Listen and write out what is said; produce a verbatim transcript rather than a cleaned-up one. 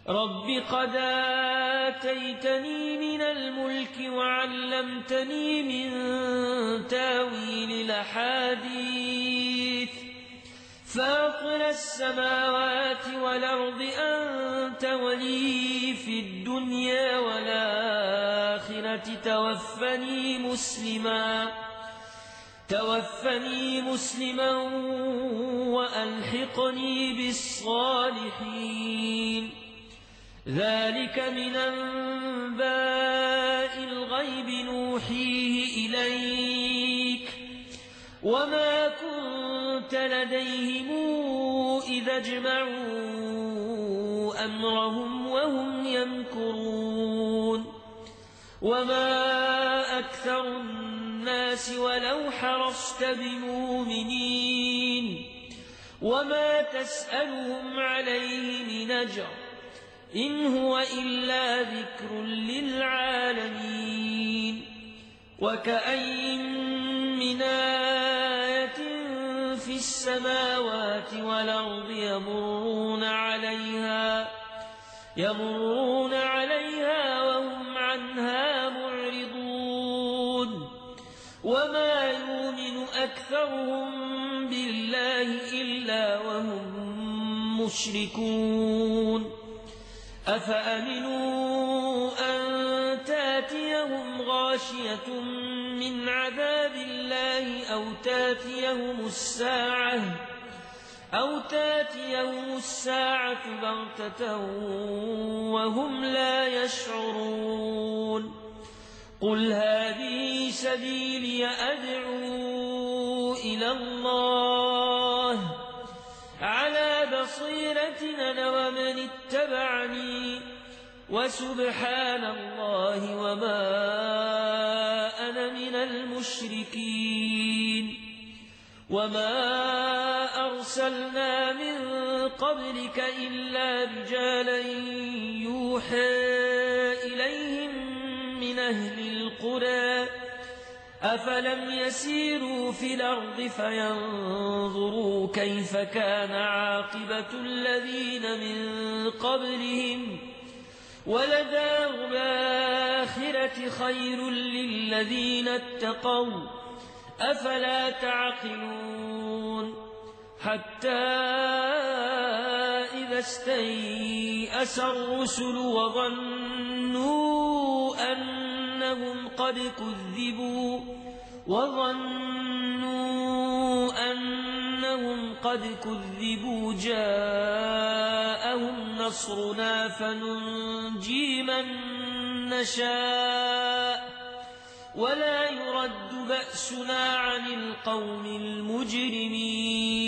رب قد آتيتني من الملك وعلمتني من تاويل الأحاديث فاطر السماوات والأرض أنت ولي في الدنيا والآخرة توفني مسلما توفني مسلما وألحقني بالصالحين ذلك من أنباء الغيب نوحيه إليك وما كنت لديهم إذا اجمعوا أمرهم وهم يمكرون وما أكثر الناس ولو حرصت بمؤمنين وما تسألهم عليه من أجر إن هو إلا ذكر للعالمين وكأين من آية في السماوات والأرض يمرون عليها يمرون عليها وهم عنها معرضون وما يؤمن أكثرهم بالله إلا وهم مشركون أفأمنوا أن تاتيهم غاشية من عذاب الله أو تاتيهم الساعة أو تاتيهم الساعة بغتة وهم لا يشعرون قل هذه سبيلي أدعو إلى الله على بصيرة أنا ومن اتبعني وسبحان الله وما أنا من المشركين وما أرسلنا من قبلك إلا رجالا يوحى إليهم من أهل القرى أفلم يسيروا في الأرض فينظروا كيف كان عاقبة الذين من قبلهم ولدار الآخرة خير للذين اتقوا أفلا تعقلون حتى إذا استيأس الرسل وظنوا أنهم قد كذبوا وظنوا أنهم قد كذبوا جاءهم نصرنا فننجي من نشاء ولا يرد بأسنا عن القوم المجرمين